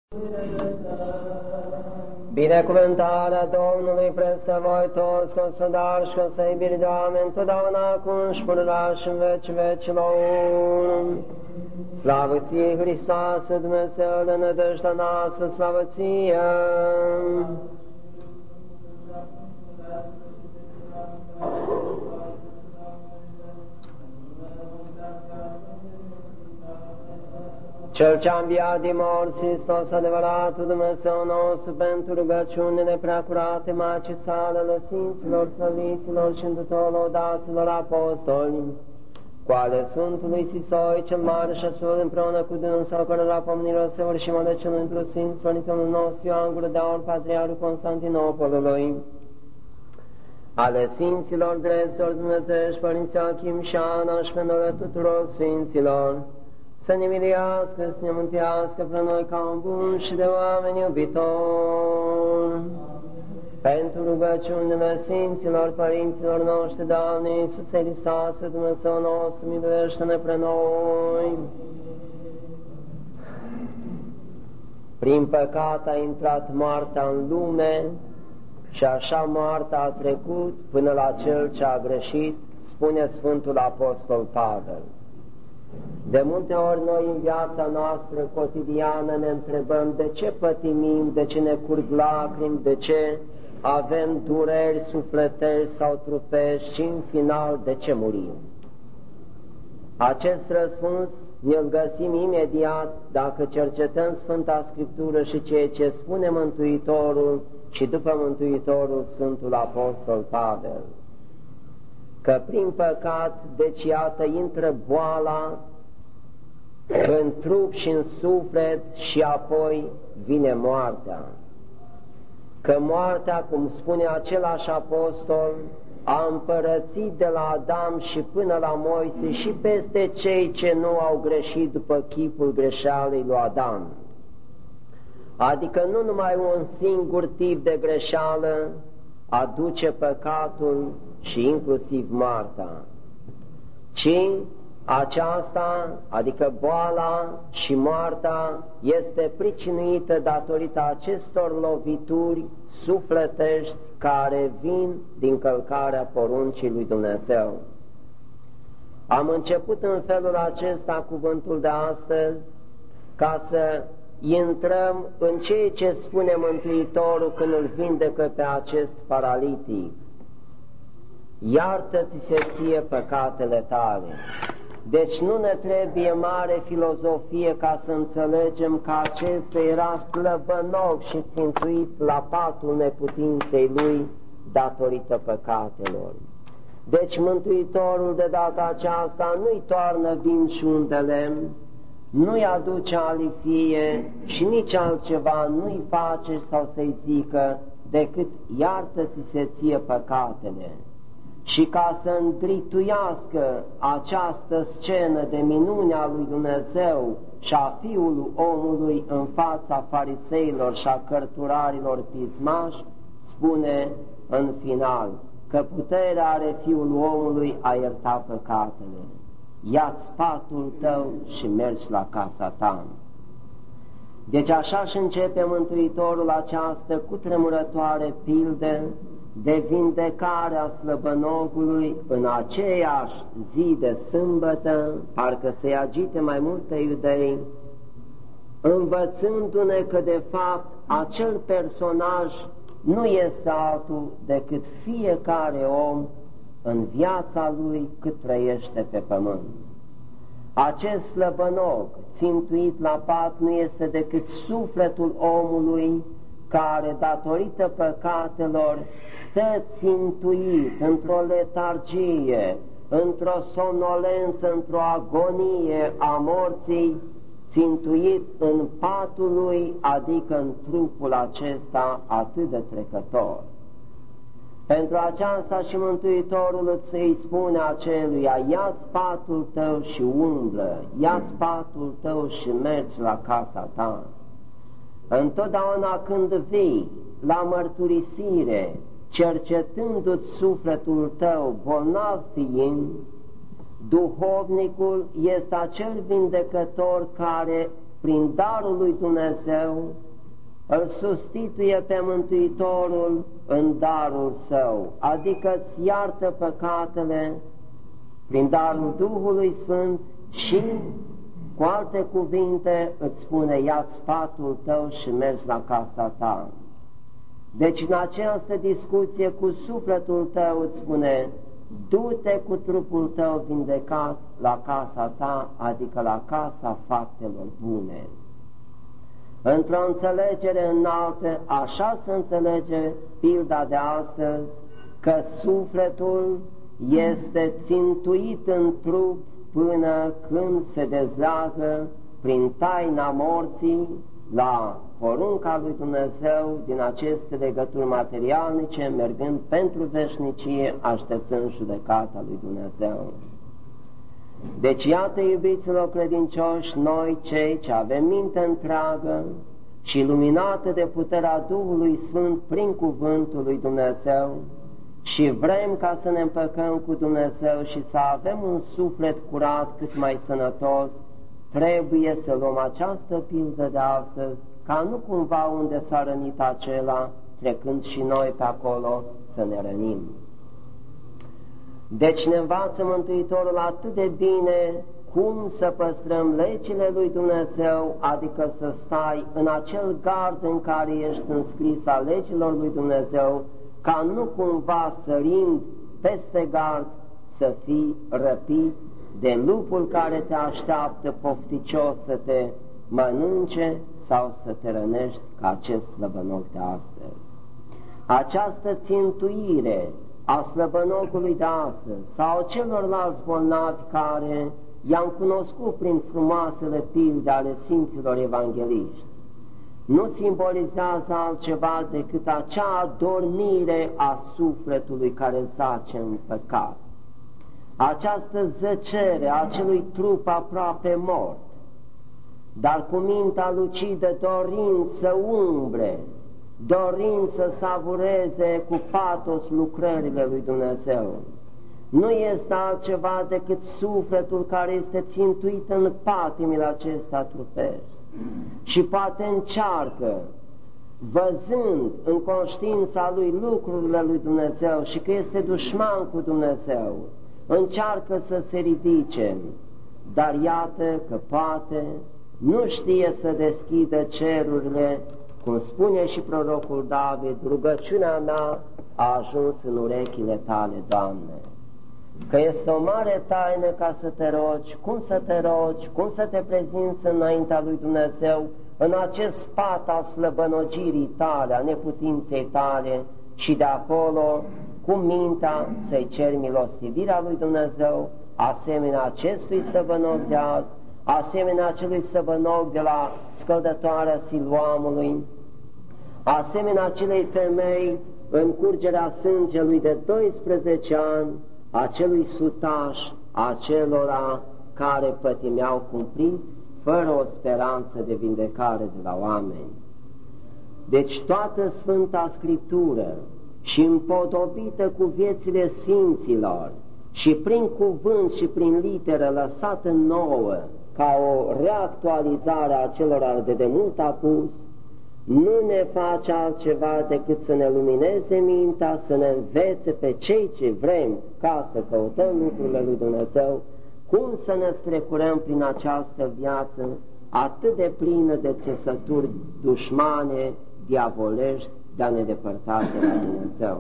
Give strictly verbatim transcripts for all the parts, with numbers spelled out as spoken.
Binecuvântarea Domnului peste voi toți, cu sădar și cu să iubiri de oameni, întotdeauna acum și pururea și în veci vecilor. Slavă ție, Hristoase, Dumnezeu de nădejdea noastră, slavă ție! Cel ce-a înviat din morți, Hristos adevăratul Dumnezeu nostru, pentru rugăciunile preacurate Maicii sale, ale Sfinților, Slăviților și întrutorul lăudaților apostoli, cu ale Sfântului Sisoi cel mare și acelor împreună cu dânsul, cărora pomenirea săvârșim ale celui întru Sfinț, Părintelul nostru Ioan Gură de Aur, Patriarhul Constantinopolului, ale Sfinților, Dreptilor Dumnezeiești, Părinții Achim și Ana și pentru tuturor Sfinților, să ne miliască, să ne mântuiască pe noi ca un bun și de oameni iubitori. Pentru rugăciunile Sfinților, Părinților noștri, Doamne Iisuse Hristoase, Dumnezeu nostru, miluiește-ne pre noi. Prin păcat a intrat moartea în lume și așa moartea a trecut până la cel ce a greșit, spune Sfântul Apostol Pavel. De multe ori noi în viața noastră cotidiană ne întrebăm de ce pătimim, de ce ne curg lacrimi, de ce avem dureri sufletești sau trupești și în final de ce murim. Acest răspuns ne-l găsim imediat dacă cercetăm Sfânta Scriptură și ceea ce spune Mântuitorul și după Mântuitorul Sfântul Apostol Pavel. Că prin păcat, deci iată, intră boala în trup și în suflet și apoi vine moartea. Că moartea, cum spune același apostol, a împărățit de la Adam și până la Moise și peste cei ce nu au greșit după chipul greșealei lui Adam. Adică nu numai un singur tip de greșeală aduce păcatul și inclusiv moartea, ci aceasta, adică boala și moartea, este pricinuită datorită acestor lovituri sufletești care vin din călcarea poruncii lui Dumnezeu. Am început în felul acesta cuvântul de astăzi ca să intrăm în ceea ce spune Mântuitorul când îl vindecă pe acest paralitic. Iartă-ți se ție păcatele tale. Deci nu ne trebuie mare filozofie ca să înțelegem că acesta era slăbănoc și țintuit la patul neputinței lui datorită păcatelor. Deci Mântuitorul de data aceasta nu-i toarnă vin și un de lemn, nu-i aduce alifie și nici altceva nu-i face sau să-i zică decât iartă-ți se ție păcatele. Și ca să îndrituiască această scenă de minunea lui Dumnezeu și a Fiului omului în fața fariseilor și a cărturarilor pismași, spune în final că puterea are Fiul omului a ierta păcatele. Ia-ți patul tău și mergi la casa ta. Deci așa și începe Mântuitorul această cutremurătoare pildă de vindecarea slăbănogului în aceeași zi de sâmbătă, parcă se agite mai multe iudei, învățându-ne că de fapt acel personaj nu este altul decât fiecare om în viața lui cât trăiește pe pământ. Acest slăbănog țintuit la pat nu este decât sufletul omului care, datorită păcatelor, stă țintuit într-o letargie, într-o somnolență, într-o agonie a morții, țintuit în patul lui, adică în trupul acesta atât de trecător. Pentru aceasta și Mântuitorul îi spune aceluia, ia-ți patul tău și umblă, ia-ți patul tău și mergi la casa ta. Întotdeauna când vii la mărturisire, cercetându-ți sufletul tău, bolnav fiind, duhovnicul este acel vindecător care prin darul lui Dumnezeu, îl sustituie pe Mântuitorul în darul Său, adică îți iartă păcatele prin darul Duhului Sfânt și, cu alte cuvinte, îți spune, ia-ți sfatul tău și mergi la casa ta. Deci în această discuție cu sufletul tău îți spune, du-te cu trupul tău vindecat la casa ta, adică la casa faptelor bune. Într-o înțelegere înaltă, așa se înțelege pilda de astăzi, că sufletul este țintuit în trup până când se dezleagă prin taina morții la porunca lui Dumnezeu din aceste legături materialnice, mergând pentru veșnicie, așteptând judecata lui Dumnezeu. Deci, iată, iubiților credincioși, noi cei ce avem minte întreagă și luminată de puterea Duhului Sfânt prin cuvântul lui Dumnezeu, și vrem ca să ne împăcăm cu Dumnezeu și să avem un suflet curat cât mai sănătos, trebuie să luăm această pildă de astăzi, ca nu cumva unde s-a rănit acela, trecând și noi pe acolo, să ne rănim. Deci ne învață Mântuitorul atât de bine cum să păstrăm legile lui Dumnezeu, adică să stai în acel gard în care ești înscris a legilor lui Dumnezeu, ca nu cumva sărind peste gard să fii răpit de lupul care te așteaptă pofticios să te mănânce sau să te rănești ca acest slăbănoc de astăzi. Această țintuire a slăbănocului de astăzi sau celorlalți bolnavi care i-am cunoscut prin frumoasele pilde ale Sfinților Evangeliști, nu simbolizează altceva decât acea adormire a sufletului care zace în păcat, această zăcere a acelui trup aproape mort, dar cu mintea lucidă dorind să umbre, dorind să savureze cu patos lucrările lui Dumnezeu. Nu este altceva decât sufletul care este țintuit în patimile acestea trupești și poate încearcă, văzând în conștiința lui lucrurile lui Dumnezeu și că este dușman cu Dumnezeu, încearcă să se ridice, dar iată că poate nu știe să deschidă cerurile, cum spune și prorocul David, rugăciunea mea a ajuns în urechile tale, Doamne. Că este o mare taină ca să te rogi, cum să te rogi, cum să te prezinți înaintea lui Dumnezeu, în acest spat al slăbănogirii tale, a neputinței tale, și de acolo, cu mintea, să-i ceri milostivirea lui Dumnezeu, asemenea acestui slăbănoc de azi, asemenea acelui slăbănoc de la scăldătoarea Siloamului, asemenea acelei femei în curgerea sângelui de doisprezece ani, acelui sutaș, acelora care pătimeau cumplit, fără o speranță de vindecare de la oameni. Deci toată Sfânta Scriptură și împodobită cu viețile Sfinților și prin cuvânt și prin literă lăsată nouă, ca o reactualizare a celor de demult apus, nu ne face altceva decât să ne lumineze mintea, să ne învețe pe cei ce vrem ca să căutăm lucrurile lui Dumnezeu, cum să ne strecurăm prin această viață atât de plină de țesături dușmane, diavolești, de a ne depărta de la Dumnezeu.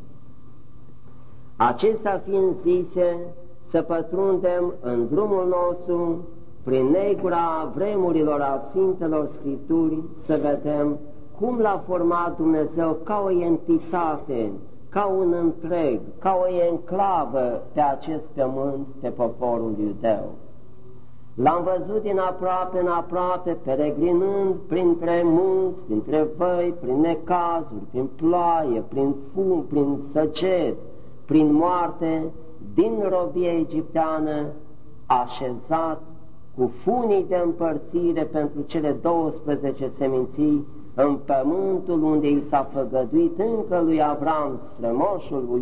Acestea fiind zise, să pătrundem în drumul nostru, prin negura vremurilor a Sfintelor Scripturi, să vedem cum l-a format Dumnezeu ca o entitate, ca un întreg, ca o enclavă pe acest pământ, pe poporul iudeu. L-am văzut din aproape în aproape, peregrinând printre munți, printre văi, prin necazuri, prin ploaie, prin fum, prin săgeți, prin moarte, din robie egipteană, așezat cu funii de împărțire pentru cele douăsprezece seminții în pământul unde i s-a făgăduit încă lui Avram, strămoșul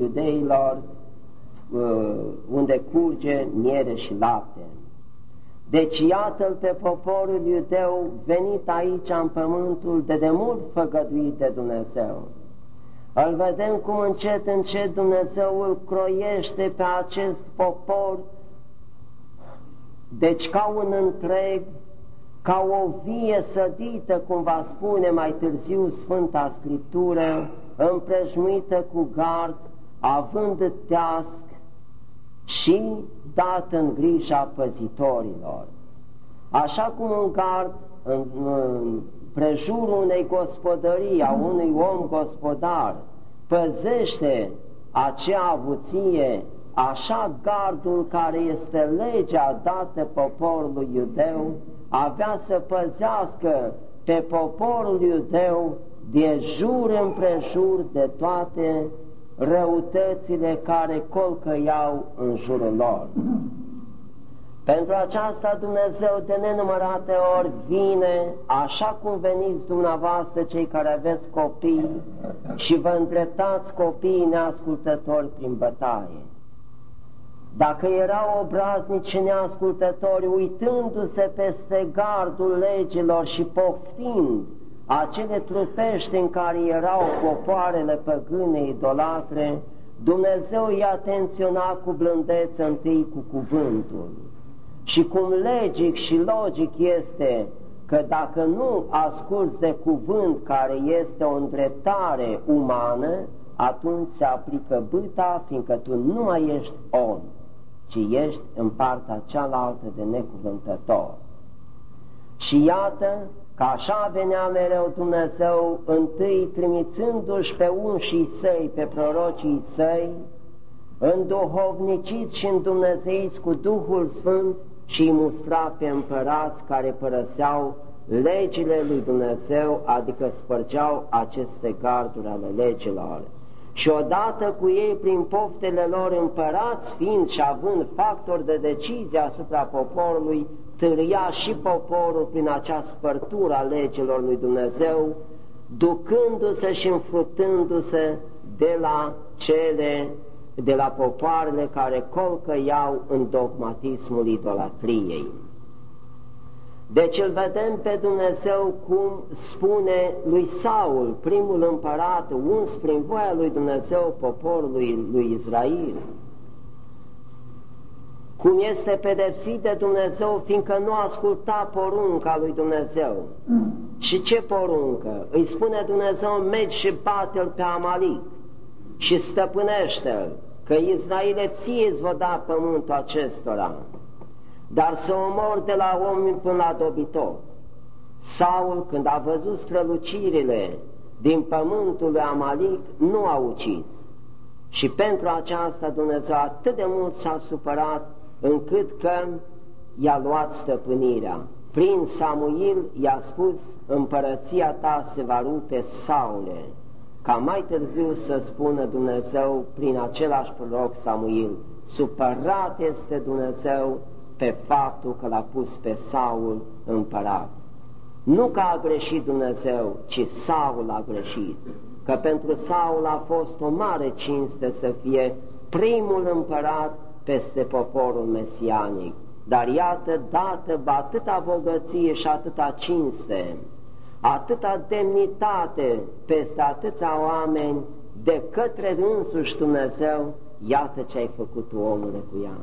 iudeilor, unde curge miere și lapte. Deci iată-l pe poporul iudeu venit aici în pământul de demult făgăduit de Dumnezeu. Îl vedem cum încet, încet Dumnezeu îl croiește pe acest popor, deci ca un întreg, ca o vie sădită, cum va spune mai târziu Sfânta Scriptură, împrejmuită cu gard, având teasc și dat în grija păzitorilor. Așa cum un gard în, în prejurul unei gospodării, a unui om gospodar, păzește acea avuție, așa gardul care este legea dată poporului iudeu avea să păzească pe poporul iudeu de jur împrejur de toate răutățile care colcăiau în jurul lor. Pentru aceasta Dumnezeu de nenumărate ori vine, așa cum veniți dumneavoastră cei care aveți copii și vă îndreptați copiii neascultători prin bătaie. Dacă erau obraznici și neascultători, uitându-se peste gardul legilor și poftind acele trupești în care erau popoarele păgâne idolatre, Dumnezeu i-a atenționat cu blândețe întâi cu cuvântul. Și cum logic și logic este că dacă nu asculți de cuvânt care este o îndreptare umană, atunci se aplică bâta, fiindcă tu nu mai ești om, ci ești în partea cealaltă de necuvântător. Și iată că așa venea mereu Dumnezeu, întâi trimițându-și pe unșii săi, pe prorocii săi, înduhovniciți și îndumnezeiți cu Duhul Sfânt, și îi mustra pe împărați care părăseau legile lui Dumnezeu, adică spărgeau aceste garduri ale legilor. Și odată cu ei, prin poftele lor, împărați fiind și având factori de decizie asupra poporului, târia și poporul prin acea spărtură a legilor lui Dumnezeu, ducându-se și înfructându-se de la cele, de la popoarele care colcăiau în dogmatismul idolatriei. Deci îl vedem pe Dumnezeu cum spune lui Saul, primul împărat, uns prin voia lui Dumnezeu poporului lui Israel, cum este pedepsit de Dumnezeu, fiindcă nu asculta porunca lui Dumnezeu. Și ce poruncă? Îi spune Dumnezeu, mergi și bate-l pe Amalic și stăpânește-l, că Israele ție îți va da pământul acestora, dar să omor de la om până la dobitor. Saul, când a văzut strălucirile din pământul lui Amalic, nu a ucis. Și pentru aceasta Dumnezeu atât de mult s-a supărat, încât că i-a luat stăpânirea. Prin Samuil i-a spus, împărăția ta se va rupe, Saule, ca mai târziu să spună Dumnezeu prin același proroc Samuil, supărat este Dumnezeu pe faptul că l-a pus pe Saul împărat. Nu că a greșit Dumnezeu, ci Saul a greșit, că pentru Saul a fost o mare cinste să fie primul împărat peste poporul mesianic. Dar iată, dată atâta bogăție și atâta cinste, atâta demnitate peste atâția oameni de către însuși Dumnezeu, iată ce ai făcut tu, omule, cu ea.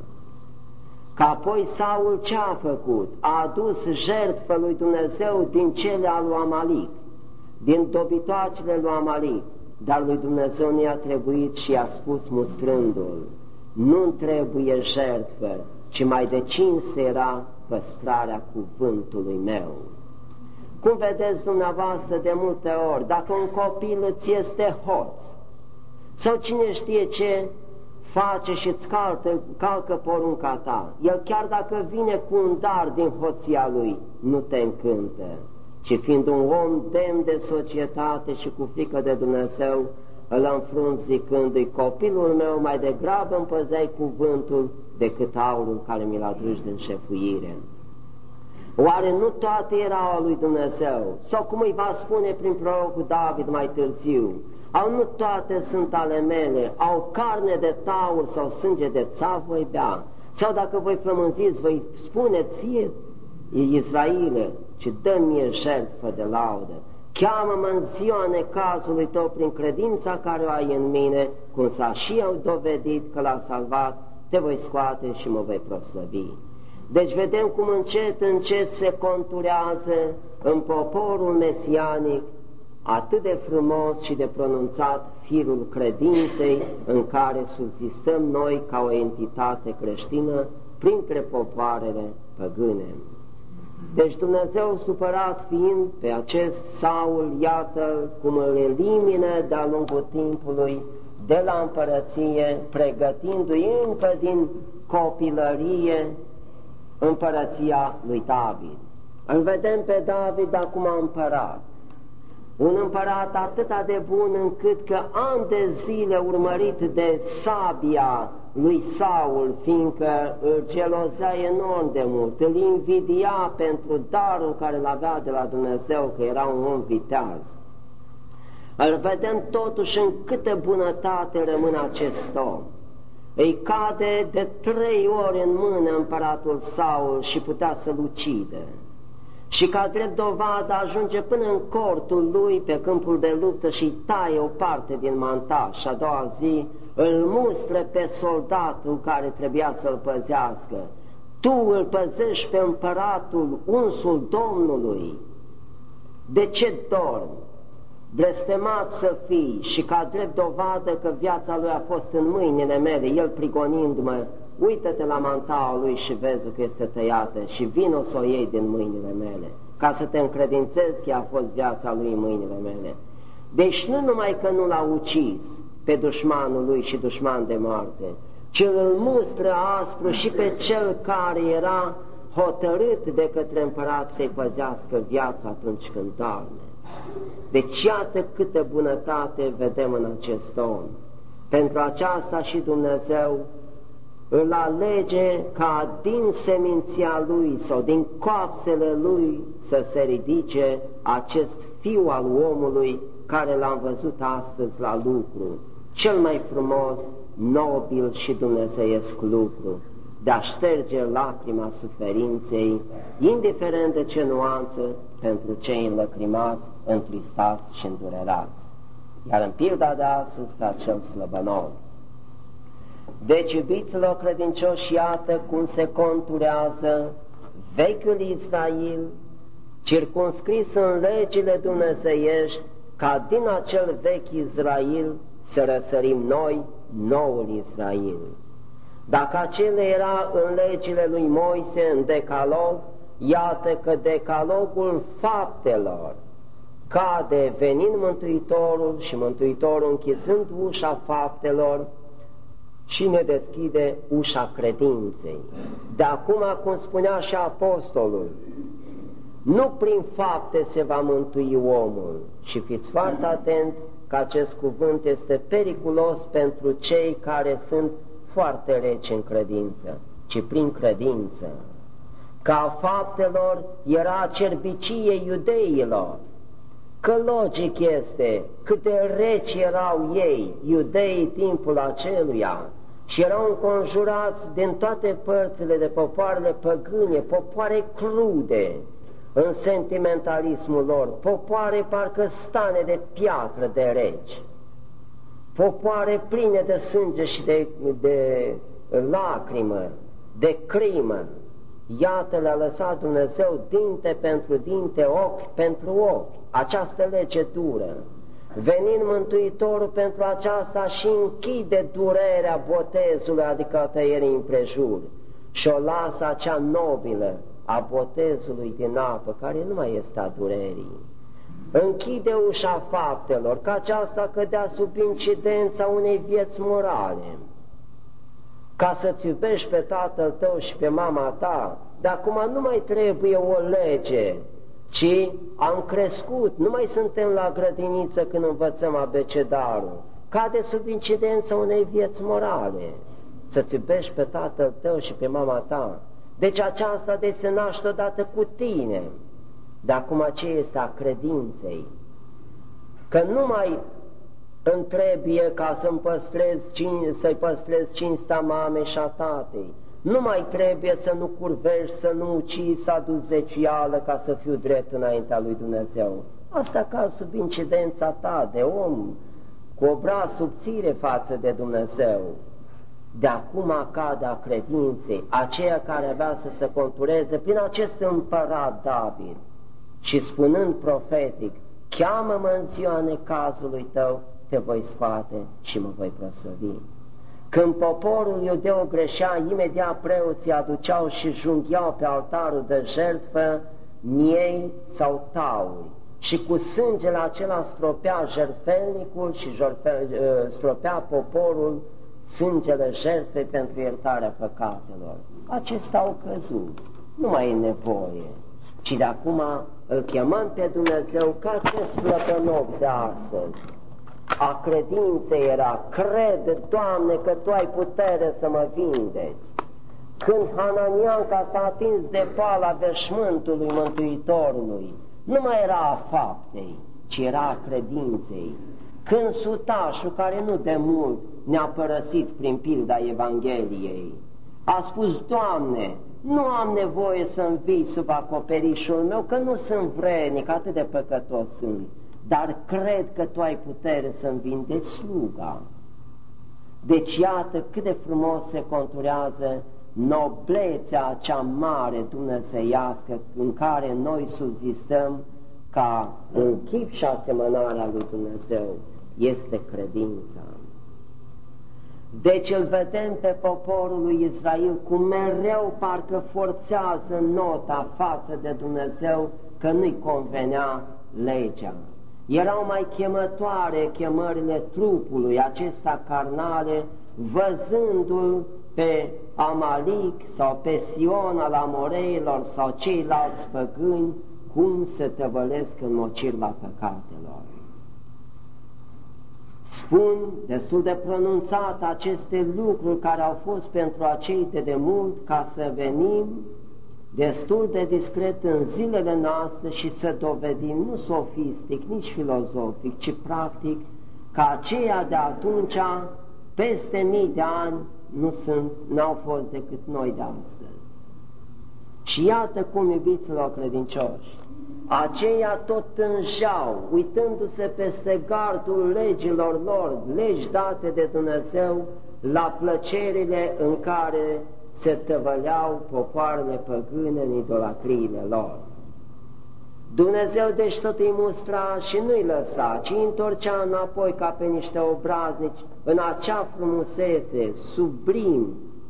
Că apoi Saul ce a făcut? A adus jertfă lui Dumnezeu din cele al lui Amalic, din dobitoacele lui Amalic, dar lui Dumnezeu nu i-a trebuit și i-a spus mustrându-l, nu-mi trebuie jertfă, ci mai de cinste era păstrarea cuvântului meu. Cum vedeți dumneavoastră de multe ori, dacă un copil îți este hoț, sau cine știe ce face și îți calcă, calcă porunca ta, el chiar dacă vine cu un dar din hoția lui, nu te încântă, ci fiind un om demn de societate și cu frică de Dumnezeu, îl înfrunți zicându-i, copilul meu, mai degrabă împăzeai cuvântul decât aurul care mi-l aduci din șefuire. Oare nu toate erau a lui Dumnezeu? Sau cum îi va spune prin prorocul David mai târziu, au nu toate sunt ale mele, au carne de taur sau sânge de țap voi bea, Sau dacă voi flămânziți, voi spuneți ție, Israile, și dă-mi jertfă de laudă. Cheamă-mă în ziua necazului tău prin credința care o ai în mine, cum s-a și eu dovedit că l-a salvat, te voi scoate și mă voi proslăvi. Deci vedem cum încet, încet se conturează în poporul mesianic atât de frumos și de pronunțat firul credinței în care subsistăm noi ca o entitate creștină printre popoarele păgâne. Deci Dumnezeu, supărat fiind pe acest Saul, iată cum îl elimină de-a lungul timpului de la împărăție, pregătindu-i încă din copilărie împărăția lui David. Îl vedem pe David acum împărat, un împărat atât de bun încât că ani de zile urmărit de sabia lui Saul, fiindcă îl gelozea enorm de mult, îl invidia pentru darul care îl avea de la Dumnezeu, că era un om viteaz. Îl vedem totuși în câtă bunătate rămâne acest om. Îi cade de trei ori în mână împăratul Saul și putea să-l ucide. Și ca drept dovadă ajunge până în cortul lui pe câmpul de luptă și îi taie o parte din mantaș. Și a doua zi îl mustră pe soldatul care trebuia să-l păzească. Tu îl păzești pe împăratul, unsul Domnului. De ce dormi? Blestemat să fii. Și ca drept dovadă că viața lui a fost în mâinile mele, el prigonindu-mă, uită-te la mantaua lui și vezi că este tăiată și vino să o iei din mâinile mele, ca să te încredințezi că a fost viața lui în mâinile mele. Deci nu numai că nu l-a ucis pe dușmanul lui și dușman de moarte, ci îl mustră aspru și pe cel care era hotărât de către împărat să-i păzească viața atunci când doarme. Deci iată câtă bunătate vedem în acest om. Pentru aceasta și Dumnezeu îl alege ca din seminția lui sau din coapsele lui să se ridice acest fiu al omului care l-am văzut astăzi la lucru, cel mai frumos, nobil și dumnezeiesc lucru, de a șterge lacrima suferinței, indiferent de ce nuanță, pentru cei înlăcrimați, întristați și îndurerați. Iar în pilda de astăzi pe acel slăbănov. Deci, iubiților credincioși, iată cum se conturează vechiul Israel, circumscris în legile dumnezeiești, ca din acel vechi Israel să răsărim noi, noul Israel. Dacă acela era în legile lui Moise, în decalog, iată că decalogul faptelor cade venind Mântuitorul și Mântuitorul închizând ușa faptelor și ne deschide ușa credinței. De acum, cum spunea și apostolul, nu prin fapte se va mântui omul. Și fiți foarte atenți că acest cuvânt este periculos pentru cei care sunt foarte reci în credință, ci prin credință. Ca faptelor era cerbicie iudeilor, că logic este cât de reci erau ei, iudeii, timpul aceluia, și erau înconjurați din toate părțile de popoarele păgâne, popoare crude în sentimentalismul lor, popoare parcă stane de piatră de reci, popoare pline de sânge și de, de lacrimă, de crimă. Iată, le-a lăsat Dumnezeu dinte pentru dinte, ochi pentru ochi, această lege dură. Venind Mântuitorul pentru aceasta și închide durerea botezului, adică a tăierii împrejur, și o lasă acea nobilă a botezului din apă, care nu mai este a durerii. Închide ușa faptelor, că aceasta cădea sub incidența unei vieți morale. Ca să-ți iubești pe tatăl tău și pe mama ta, dar acum nu mai trebuie o lege, ci am crescut, nu mai suntem la grădiniță când învățăm abecedarul, cade sub incidența unei vieți morale, să-ți iubești pe tatăl tău și pe mama ta. Deci aceasta de se naște odată cu tine, dar acum ce este a credinței? Că nu mai îmi trebuie ca să-mi păstrez, să-i păstrez cinsta mamei și a tatei, Nu mai trebuie să nu curvești, să nu ucizi, să aduci zeciuială ca să fiu drept înaintea lui Dumnezeu. Asta ca sub incidența ta de om, cu obraz subțire față de Dumnezeu. De acum cade a credinței, aceea care avea să se contureze prin acest împărat David. Și spunând profetic, cheamă-mă în ziua necazului tău, te voi scoate și mă voi proslăvi. Când poporul iudeu greșea, imediat preoții aduceau și junghiau pe altarul de jertfă miei sau tauri și cu sângele acela stropea jertfelnicul și stropea poporul sângele jertfei pentru iertarea păcatelor. Acestea au căzut, nu mai e nevoie, ci de acum îl chemăm pe Dumnezeu ca acest slăbănoc de astăzi. A credinței era, crede, Doamne, că Tu ai putere să mă vindeci. Când Hananianca s-a atins de pala veșmântului Mântuitorului, nu mai era a faptei, ci era a credinței. Când sutașul, care nu de mult ne-a părăsit prin pilda Evangheliei, a spus, Doamne, nu am nevoie să-mi vii sub acoperișul meu, că nu sunt vrednic, atât de păcătos sunt, dar cred că Tu ai putere să-mi vindeci sluga. Deci iată cât de frumos se conturează noblețea cea mare dumnezeiască în care noi subzistăm ca în chip și asemănarea lui Dumnezeu, este credința. Deci îl vedem pe poporul lui Israel cum mereu parcă forțează nota față de Dumnezeu, că nu-i convenea legea. Erau mai chemătoare chemările trupului acesta carnale, văzându-l pe Amalic sau pe Sion al Amoreilor sau ceilalți păgâni, cum se tăvălesc în mocirla păcatelor. Spun destul de pronunțat aceste lucruri care au fost pentru acei de demult, ca să venim destul de discret în zilele noastre și să dovedim, nu sofistic, nici filozofic, ci practic, că aceia de atunci, peste mii de ani, nu sunt, n-au fost decât noi de astăzi. Și iată cum, iubiților credincioși, aceia tot tânjeau, uitându-se peste gardul legilor lor, legi date de Dumnezeu, la plăcerile în care se tăvăleau popoarele păgâne în idolatriile lor. Dumnezeu deci tot îi mustra și nu-i lăsa, ci îi întorcea înapoi ca pe niște obraznici în acea frumusețe, sublim,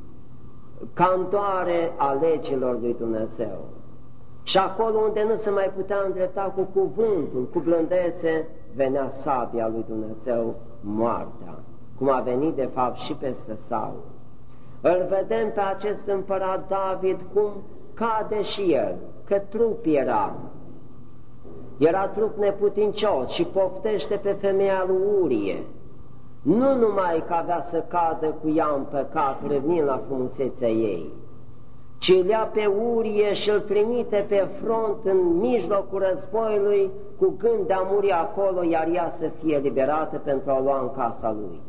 cantoare a legilor lui Dumnezeu. Și acolo unde nu se mai putea îndrepta cu cuvântul, cu blândețe, venea sabia lui Dumnezeu, moartea, cum a venit de fapt și peste Saul. Îl vedem pe acest împărat David cum cade și el, că trup era. Era trup neputincios și poftește pe femeia lui Urie. Nu numai că avea să cadă cu ea în păcat, revenind la frumusețea ei, ci îl ia pe Urie și îl trimite pe front în mijlocul războiului cu gând de a muri acolo, iar ea să fie liberată pentru a lua în casa lui.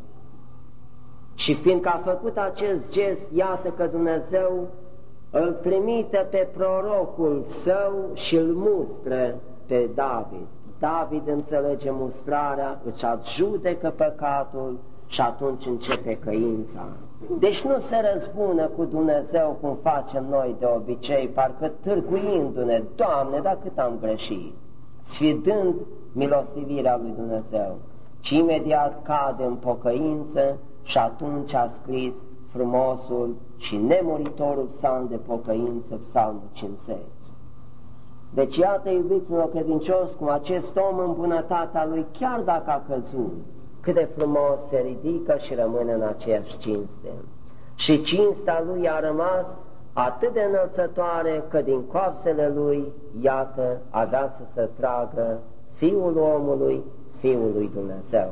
Și fiindcă a făcut acest gest, iată că Dumnezeu îl trimite pe prorocul său și îl mustră pe David. David înțelege mustrarea, își adjudecă păcatul și atunci începe căința. Deci nu se răzbună cu Dumnezeu cum facem noi de obicei, parcă târguindu-ne, Doamne, dar cât am greșit, sfidând milostivirea lui Dumnezeu, ci imediat cade în pocăință și atunci a scris frumosul și nemuritorul psalm de pocăință, psalmul cincizeci. Deci iată, iubiților credincioși, cum acest om în bunătatea lui, chiar dacă a căzut, cât de frumos se ridică și rămâne în aceeași cinste. Și cinstea lui a rămas atât de înălțătoare că din coapsele lui, iată, avea să se tragă Fiul omului, Fiul lui Dumnezeu.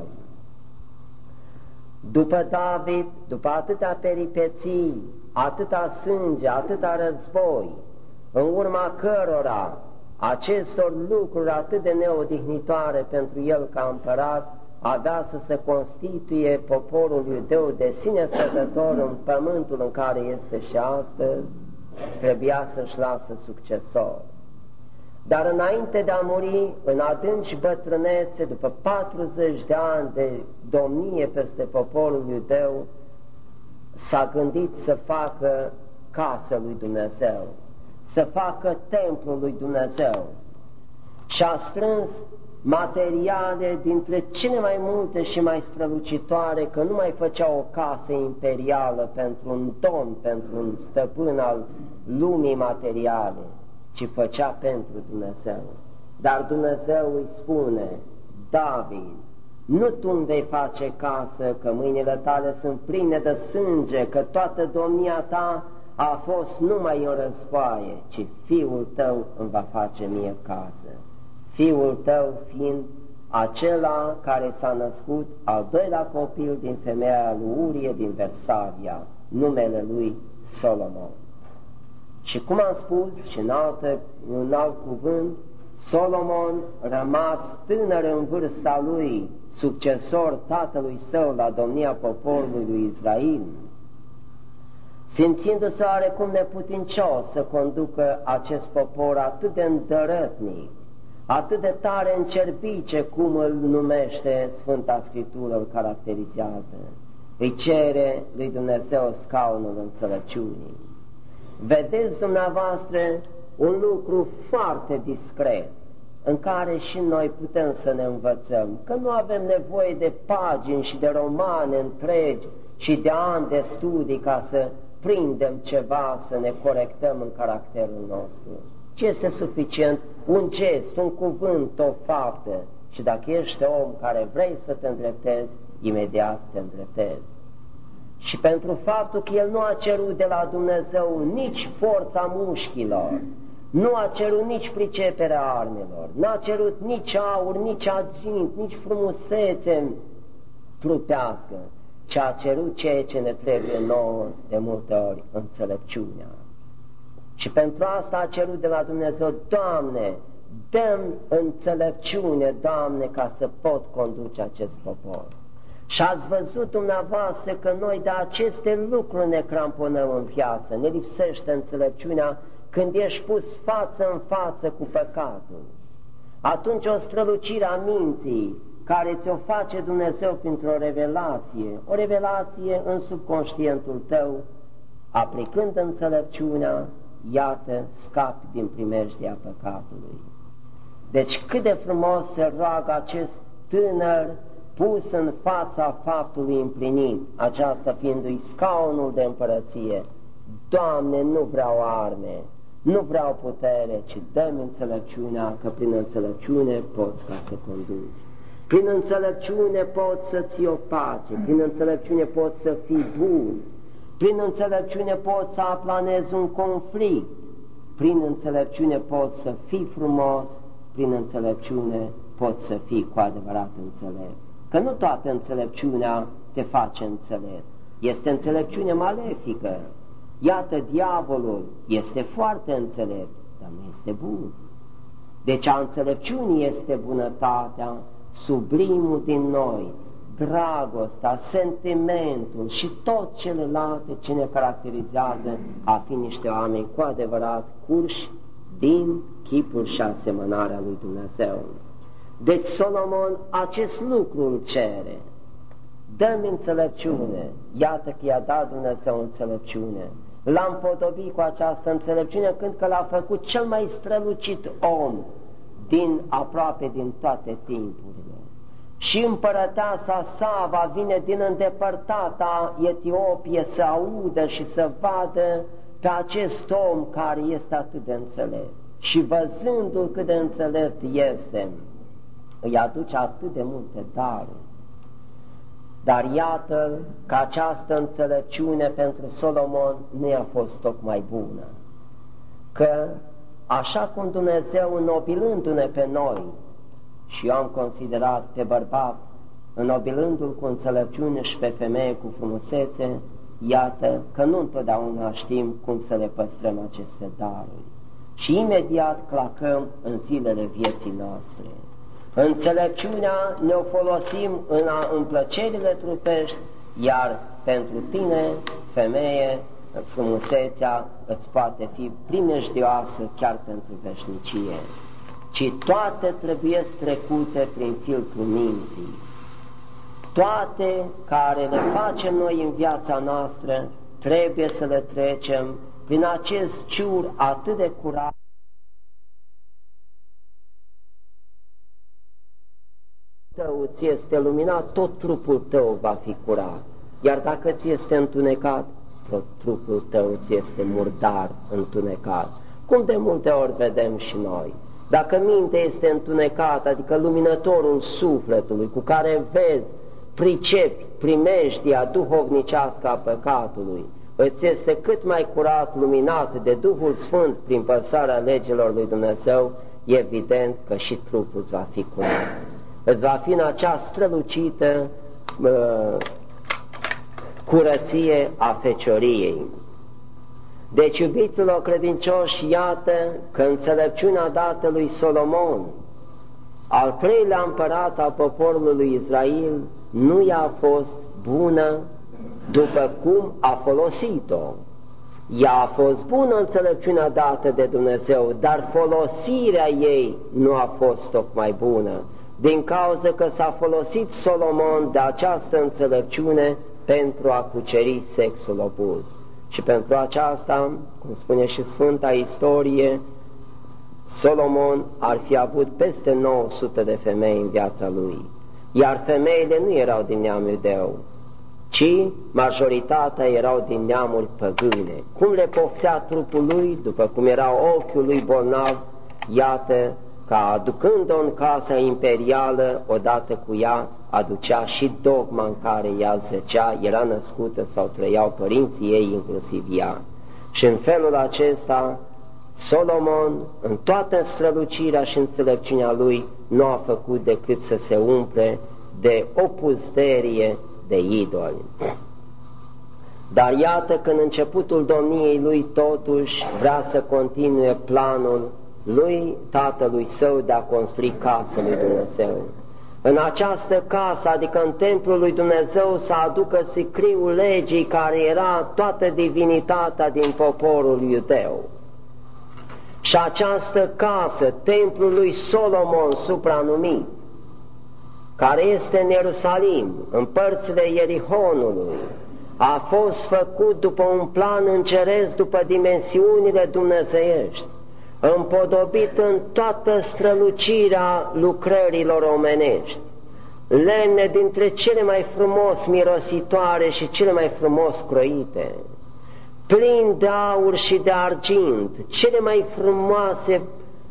După David, după atâtea peripeții, atâta sânge, atâta război, în urma cărora acestor lucruri atât de neodihnitoare pentru el ca împărat, avea să se constituie poporul iudeu de sine stătător în pământul în care este și astăzi, trebuia să-și lasă succesor. Dar înainte de a muri, în adânci bătrânețe, după patruzeci de ani de domnie peste poporul iudeu, s-a gândit să facă casă lui Dumnezeu, să facă templul lui Dumnezeu și a strâns materiale dintre cele mai multe și mai strălucitoare, că nu mai făcea o casă imperială pentru un domn, pentru un stăpân al lumii materiale, ci făcea pentru Dumnezeu. Dar Dumnezeu îi spune: David, nu tu îmi vei face casă, că mâinile tale sunt pline de sânge, că toată domnia ta a fost numai în războaie, ci fiul tău îmi va face mie casă. Fiul tău fiind acela care s-a născut, al doilea copil din femeia lui Urie din Versavia, numele lui Solomon. Și cum am spus și în, altă, în alt cuvânt, Solomon, rămas tânăr în vârsta lui, succesor tatălui său la domnia poporului lui Israel, simțindu-se oarecum neputincios să conducă acest popor atât de îndărătnic, atât de tare în cerbice, cum îl numește Sfânta Scriptură, îl caracterizează, îi cere lui Dumnezeu scaunul înțelepciunii. Vedeți dumneavoastră un lucru foarte discret, în care și noi putem să ne învățăm, că nu avem nevoie de pagini și de romane întregi și de ani de studii ca să prindem ceva, să ne corectăm în caracterul nostru. Ce este suficient? Un gest, un cuvânt, o faptă. Și dacă ești om care vrei să te îndreptezi, imediat te îndreptezi. Și pentru faptul că El nu a cerut de la Dumnezeu nici forța mușchilor, nu a cerut nici priceperea armelor, n-a cerut nici aur, nici argint, nici frumusețe trupească, ci a cerut ceea ce ne trebuie nouă de multe ori, înțelepciunea. Și pentru asta a cerut de la Dumnezeu: Doamne, dă-mi înțelepciune, Doamne, ca să pot conduce acest popor. Și ați văzut dumneavoastră că noi de aceste lucruri ne cramponăm în viață, ne lipsește înțelepciunea când ești pus față în față cu păcatul. Atunci o strălucire a minții care ți-o face Dumnezeu printr-o revelație, o revelație în subconștientul tău, aplicând înțelepciunea, iată, scapi din primejdia păcatului. Deci cât de frumos se roagă acest tânăr pus în fața faptului împlinit, aceasta fiindu-i scaunul de împărăție: Doamne, nu vreau arme, nu vreau putere, ci dă-mi înțelepciunea, că prin înțelepciune poți ca să conduci. Prin înțelepciune poți să ții o pace, prin înțelepciune poți să fii bun, prin înțelepciune poți să aplanezi un conflict, prin înțelepciune poți să fii frumos, prin înțelepciune poți să fii cu adevărat înțelept. Că nu toată înțelepciunea te face înțelept, este înțelepciune malefică. Iată, diavolul este foarte înțelept, dar nu este bun. Deci a înțelepciunii este bunătatea, sublimul din noi, dragostea, sentimentul și tot celelalte ce ne caracterizează a fi niște oameni cu adevărat curși din chipul și asemănarea lui Dumnezeu. Deci Solomon acest lucru îl cere: dă-mi înțelepciune. Iată că i-a dat Dumnezeu înțelepciune. L-a împodobit cu această înțelepciune, când că l-a făcut cel mai strălucit om din aproape din toate timpurile. Și împărăteasa Sava vine din îndepărtata Etiopie să audă și să vadă pe acest om care este atât de înțelept. Și văzându-l cât de înțelept este, îi aduce atât de multe daruri. Dar iată că această înțelepciune pentru Solomon nu i-a fost tocmai bună, că așa cum Dumnezeu, înnobilându-ne pe noi, și eu am considerat pe bărbat, înnobilându-l cu înțelepciune, și pe femeie cu frumusețe, iată că nu întotdeauna știm cum să le păstrăm aceste daruri. Și imediat clacăm în zilele vieții noastre. Înțelepciunea ne-o folosim în, a, în plăcerile trupești, iar pentru tine, femeie, frumusețea îți poate fi primejdioasă chiar pentru veșnicie, ci toate trebuie trecute prin filtrul minții. Toate care le facem noi în viața noastră trebuie să le trecem prin acest ciur atât de curat. Tău ți este luminat, tot trupul tău va fi curat. Iar dacă ți este întunecat, tot trupul tău ți este murdar, întunecat. Cum de multe ori vedem și noi. Dacă mintea este întunecată, adică luminătorul sufletului, cu care vezi, pricepi primejdia duhovnicească a păcatului, îți este cât mai curat luminat de Duhul Sfânt prin păsarea legilor lui Dumnezeu, e evident că și trupul îți va fi curat. Îți va fi în acea strălucită uh, curăție a fecioriei. Deci, iubiților credincioși, iată că înțelepciunea dată lui Solomon, al treilea împărat al poporului lui Israel, nu i-a fost bună după cum a folosit-o. Ea a fost bună înțelepciunea dată de Dumnezeu, dar folosirea ei nu a fost tocmai bună, din cauza că s-a folosit Solomon de această înțelepciune pentru a cuceri sexul opus. Și pentru aceasta, cum spune și Sfânta Istorie, Solomon ar fi avut peste nouă sute de femei în viața lui, iar femeile nu erau din neam iudeu, ci majoritatea erau din neamuri păgâne. Cum le poftea trupul lui, după cum era ochiul lui bolnav, iată că aducând-o în casa imperială, odată cu ea aducea și dogma în care ea zăcea, era născută sau trăiau părinții ei, inclusiv ea. Și în felul acesta, Solomon, în toată strălucirea și înțelepciunea lui, nu a făcut decât să se umple de o puzderie de idoli. Dar iată că în începutul domniei lui totuși vrea să continue planul lui tatălui său de a construi casa lui Dumnezeu. În această casă, adică în templul lui Dumnezeu, să aducă sicriul legii care era toată divinitatea din poporul iudeu. Și această casă, templul lui Solomon supranumit, care este în Ierusalim, în părțile Ierihonului, a fost făcut după un plan înceresc, după dimensiunile dumnezeiești, împodobit în toată strălucirea lucrărilor omenești, lemne dintre cele mai frumos mirositoare și cele mai frumos croite, plin de aur și de argint, cele mai frumoase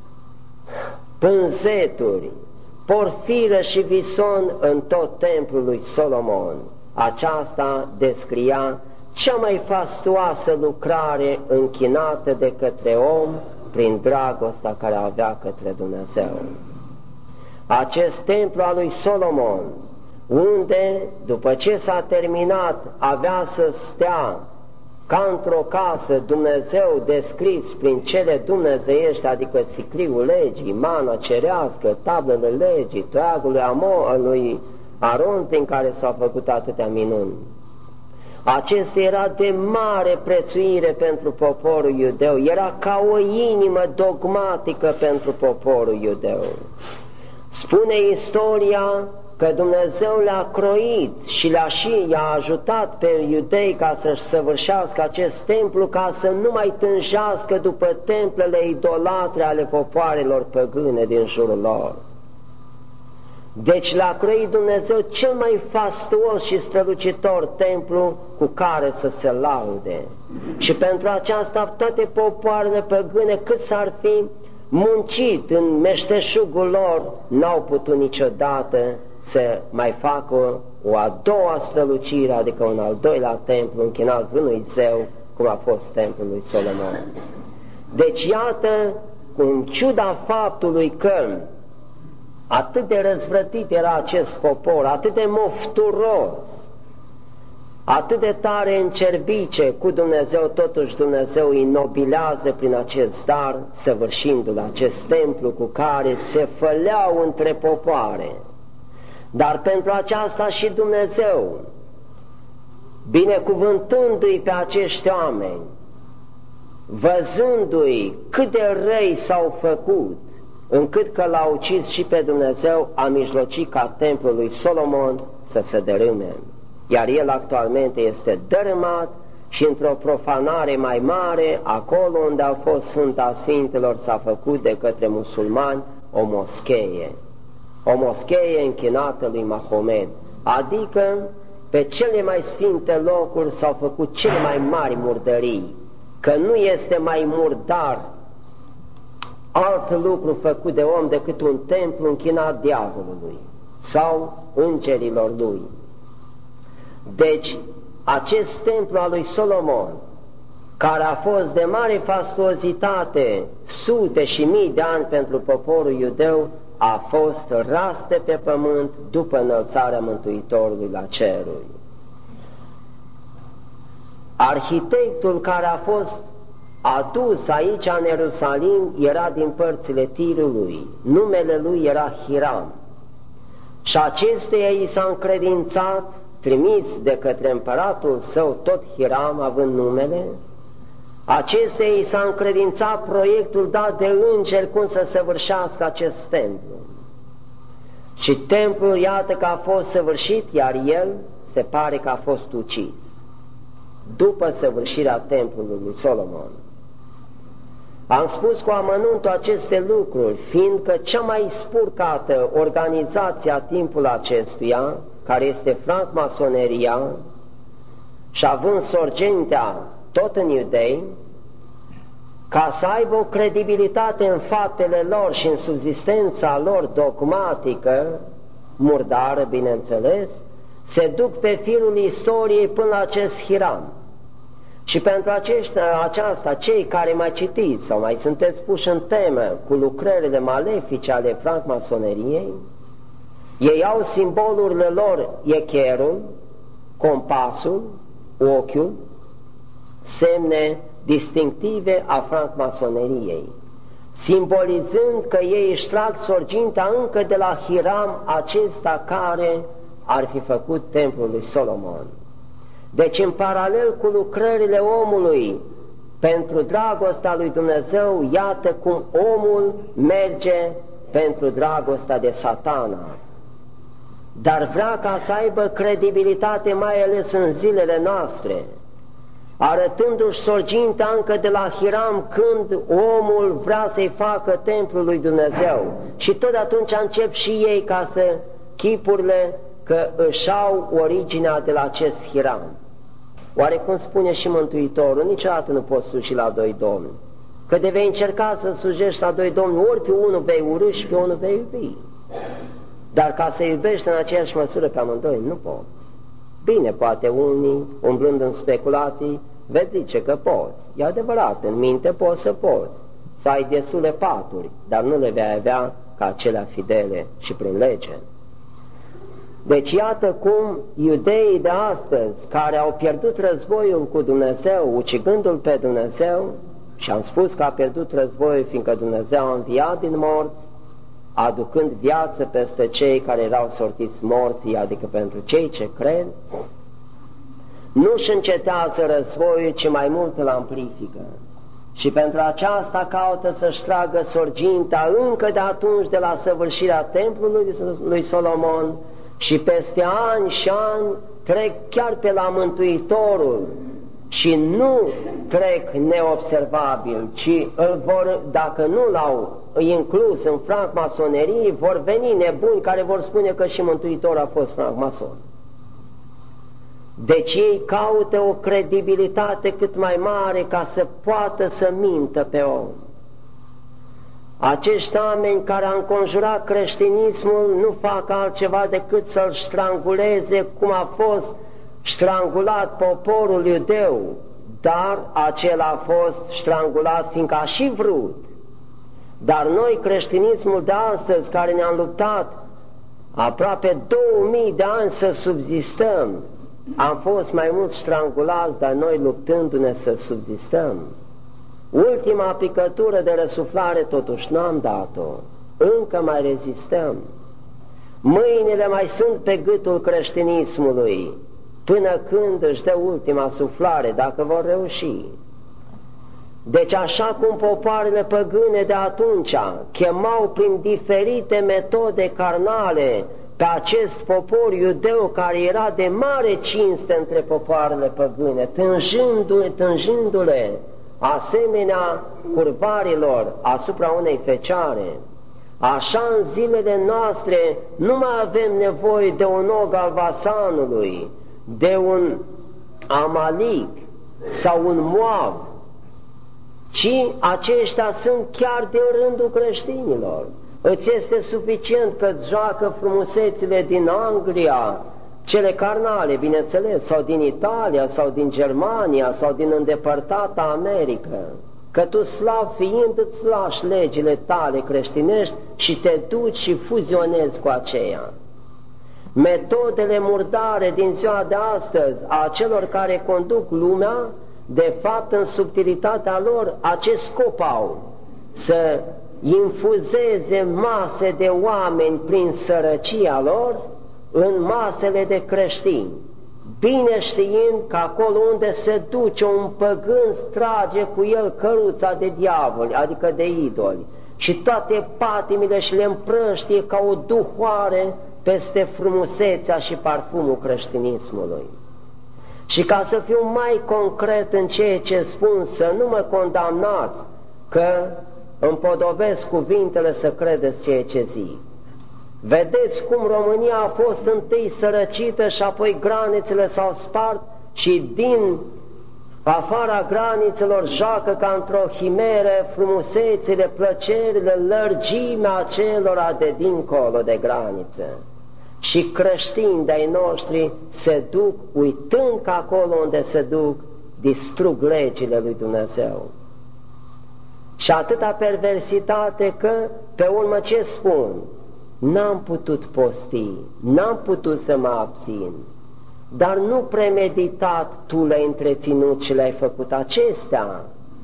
pânzeturi, porfiră și vison în tot templul lui Solomon. Aceasta descria cea mai fastuoasă lucrare închinată de către om prin dragostea care avea către Dumnezeu. Acest templu al lui Solomon, unde, după ce s-a terminat, avea să stea ca într-o casă Dumnezeu descris prin cele dumnezeiești, adică sicriul legii, mana cerească, tablele legii, toiagul lui, Amo, lui Aron, prin care s-au făcut atâtea minuni. Acesta era de mare prețuire pentru poporul iudeu, era ca o inimă dogmatică pentru poporul iudeu. Spune istoria că Dumnezeu le-a croit și le-a și i-a ajutat pe iudei ca să-și săvârșească acest templu, ca să nu mai tânjească după templele idolatre ale popoarelor păgâne din jurul lor. Deci le-a croit Dumnezeu cel mai fastuos și strălucitor templu cu care să se laude. Și pentru aceasta toate popoarele păgâne, cât s-ar fi muncit în meșteșugul lor, n-au putut niciodată să mai facă o a doua strălucire, adică un al doilea templu închinat vreunui zeu, cum a fost templul lui Solomon. Deci iată, în ciuda faptului că atât de răzvrătit era acest popor, atât de mofturos, atât de tare încerbice cu Dumnezeu, totuși Dumnezeu îi nobilează prin acest dar, săvârșindu-l acest templu cu care se făleau între popoare. Dar pentru aceasta și Dumnezeu, binecuvântându-i pe acești oameni, văzându-i cât de răi s-au făcut, încât că l-au ucis și pe Dumnezeu, a mijlocit ca templul lui Solomon să se dărâme. Iar el actualmente este dărâmat și într-o profanare mai mare, acolo unde a fost Sfânta Sfintelor, s-a făcut de către musulmani o moschee. O moschee închinată lui Mahomed, adică pe cele mai sfinte locuri s-au făcut cele mai mari murdării, că nu este mai murdar alt lucru făcut de om decât un templu închinat diavolului sau îngerilor lui. Deci, acest templu al lui Solomon, care a fost de mare fastuozitate sute și mii de ani pentru poporul iudeu, a fost ras de pe pământ după înălțarea Mântuitorului la ceruri. Arhitectul care a fost adus aici în Ierusalim era din părțile Tirului, numele lui era Hiram. Și acestuia i s-a încredințat, trimis de către împăratul său, tot Hiram având numele, acestuia i s-a încredințat proiectul dat de îngeri cum să săvârșească acest templu. Și templul, iată că a fost săvârșit, iar el se pare că a fost ucis după săvârșirea templului lui Solomon. Am spus cu amănuntul aceste lucruri, fiindcă cea mai spurcată organizație a timpul acestuia, care este francmasoneria, și având sorgentea tot în iudei, ca să aibă o credibilitate în faptele lor și în subzistența lor dogmatică, murdară, bineînțeles, se duc pe firul istoriei până la acest Hiram. Și pentru aceștia, aceasta, cei care mai citiți sau mai sunteți puși în temă cu lucrările malefice ale francmasoneriei, ei au simbolurile lor echerul, compasul, ochiul, semne distinctive a francmasoneriei, simbolizând că ei își trag sorginta încă de la Hiram, acesta care ar fi făcut templul lui Solomon. Deci, în paralel cu lucrările omului pentru dragostea lui Dumnezeu, iată cum omul merge pentru dragostea de Satana. Dar vrea ca să aibă credibilitate, mai ales în zilele noastre, arătându-și sorginta încă de la Hiram, când omul vrea să-i facă templul lui Dumnezeu. Și tot atunci încep și ei ca să chipurile că își au originea de la acest Hiram. Oare cum spune și Mântuitorul, niciodată nu poți sluji la doi domni, că de vei încerca să slujești la doi domni, ori pe unul vei urâ și pe unul vei iubi. Dar ca să iubești în aceeași măsură pe amândoi, nu poți. Bine, poate unii, umblând în speculații, veți zice că poți. E adevărat, în minte poți să poți, să ai destule paturi, dar nu le vei avea ca acelea fidele și prin lege. Deci iată cum iudeii de astăzi, care au pierdut războiul cu Dumnezeu, ucigându-L pe Dumnezeu, și am spus că a pierdut războiul fiindcă Dumnezeu a înviat din morți, aducând viață peste cei care erau sortiți morții, adică pentru cei ce cred, nu-și încetează războiul, ci mai mult îl amplifică. Și pentru aceasta caută să-și tragă sorginta încă de atunci, de la săvârșirea templului lui Solomon, și peste ani și ani trec chiar pe la Mântuitorul și nu trec neobservabil, ci îl vor, dacă nu l-au inclus în francmasonerie, vor veni nebuni care vor spune că și Mântuitorul a fost francmason. Deci ei caută o credibilitate cât mai mare ca să poată să mintă pe om. Acești oameni care au înconjurat creștinismul nu fac altceva decât să-l stranguleze cum a fost strangulat poporul iudeu, dar acela a fost strangulat fiindcă a și vrut. Dar noi, creștinismul de astăzi, care ne-am luptat aproape două mii de ani să subzistăm, am fost mai mult strangulați, dar noi luptându-ne să subzistăm. Ultima picătură de răsuflare totuși n-am dat-o, încă mai rezistăm. Mâinile mai sunt pe gâtul creștinismului, până când își dă ultima suflare, dacă vor reuși. Deci așa cum popoarele păgâne de atunci chemau prin diferite metode carnale pe acest popor iudeu care era de mare cinste între popoarele păgâne, tânjindu-le, tânjindu-le asemenea curvarilor asupra unei fecioare, așa în zilele noastre nu mai avem nevoie de un og al Vasanului, de un Amalic sau un Moab, ci aceștia sunt chiar din rândul creștinilor. Îți este suficient că îți joacă frumusețile din Anglia, cele carnale, bineînțeles, sau din Italia, sau din Germania, sau din îndepărtata America, că tu, slav fiind, îți lași legile tale creștinești și te duci și fuzionezi cu aceea. Metodele murdare din ziua de astăzi a celor care conduc lumea, de fapt, în subtilitatea lor, acest scop au, să infuzeze mase de oameni prin sărăcia lor în masele de creștini, bine știind că acolo unde se duce un păgân trage cu el căruța de diavoli, adică de idoli, și toate patimile și le împrăștie ca o duhoare peste frumusețea și parfumul creștinismului. Și ca să fiu mai concret în ceea ce spun, să nu mă condamnați că împodobesc cuvintele să credeți ceea ce zic. Vedeți cum România a fost întâi sărăcită și apoi granițele s-au spart și din afara granițelor joacă ca într-o chimeră frumusețile, plăcerile, lărgimea acelora de dincolo de graniță. Și creștini de-ai noștri se duc, uitând că acolo unde se duc, distrug legile lui Dumnezeu. Și atâta perversitate că, pe urmă ce spun? N-am putut posti, n-am putut să mă abțin, dar nu premeditat tu le-ai întreținut și le-ai făcut acestea.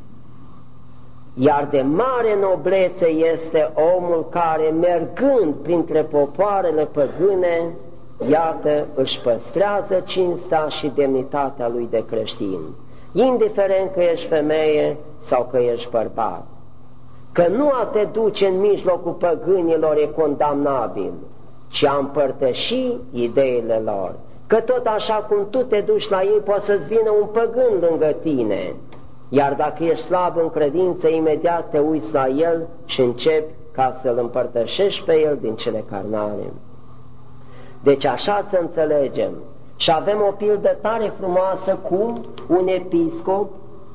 Iar de mare noblețe este omul care, mergând printre popoarele păgâne, iată, își păstrează cinsta și demnitatea lui de creștin, indiferent că ești femeie sau că ești bărbat. Că nu a te duce în mijlocul păgânilor e condamnabil, ci a împărtăși ideile lor. Că tot așa cum tu te duci la ei, poate să-ți vină un păgân lângă tine, iar dacă ești slab în credință, imediat te uiți la el și începi ca să-l împărtășești pe el din cele carnale. Deci așa să înțelegem. Și avem o pildă tare frumoasă cum un episcop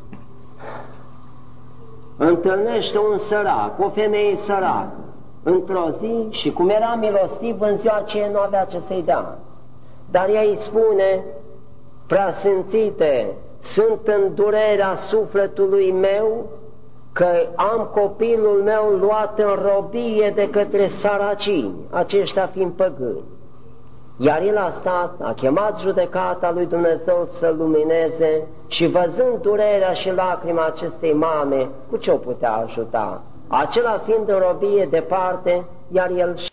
întâlnește un sărac, o femeie săracă, într-o zi, și cum era milostiv, în ziua aceea nu avea ce să-i dea. Dar ea îi spune: preasfințite, sunt în durerea sufletului meu că am copilul meu luat în robie de către saracini, aceștia fiind păgâni. Iar el a stat, a chemat judecata lui Dumnezeu să lumineze și, văzând durerea și lacrima acestei mame, cu ce o putea ajuta? Acela fiind în robie departe, iar el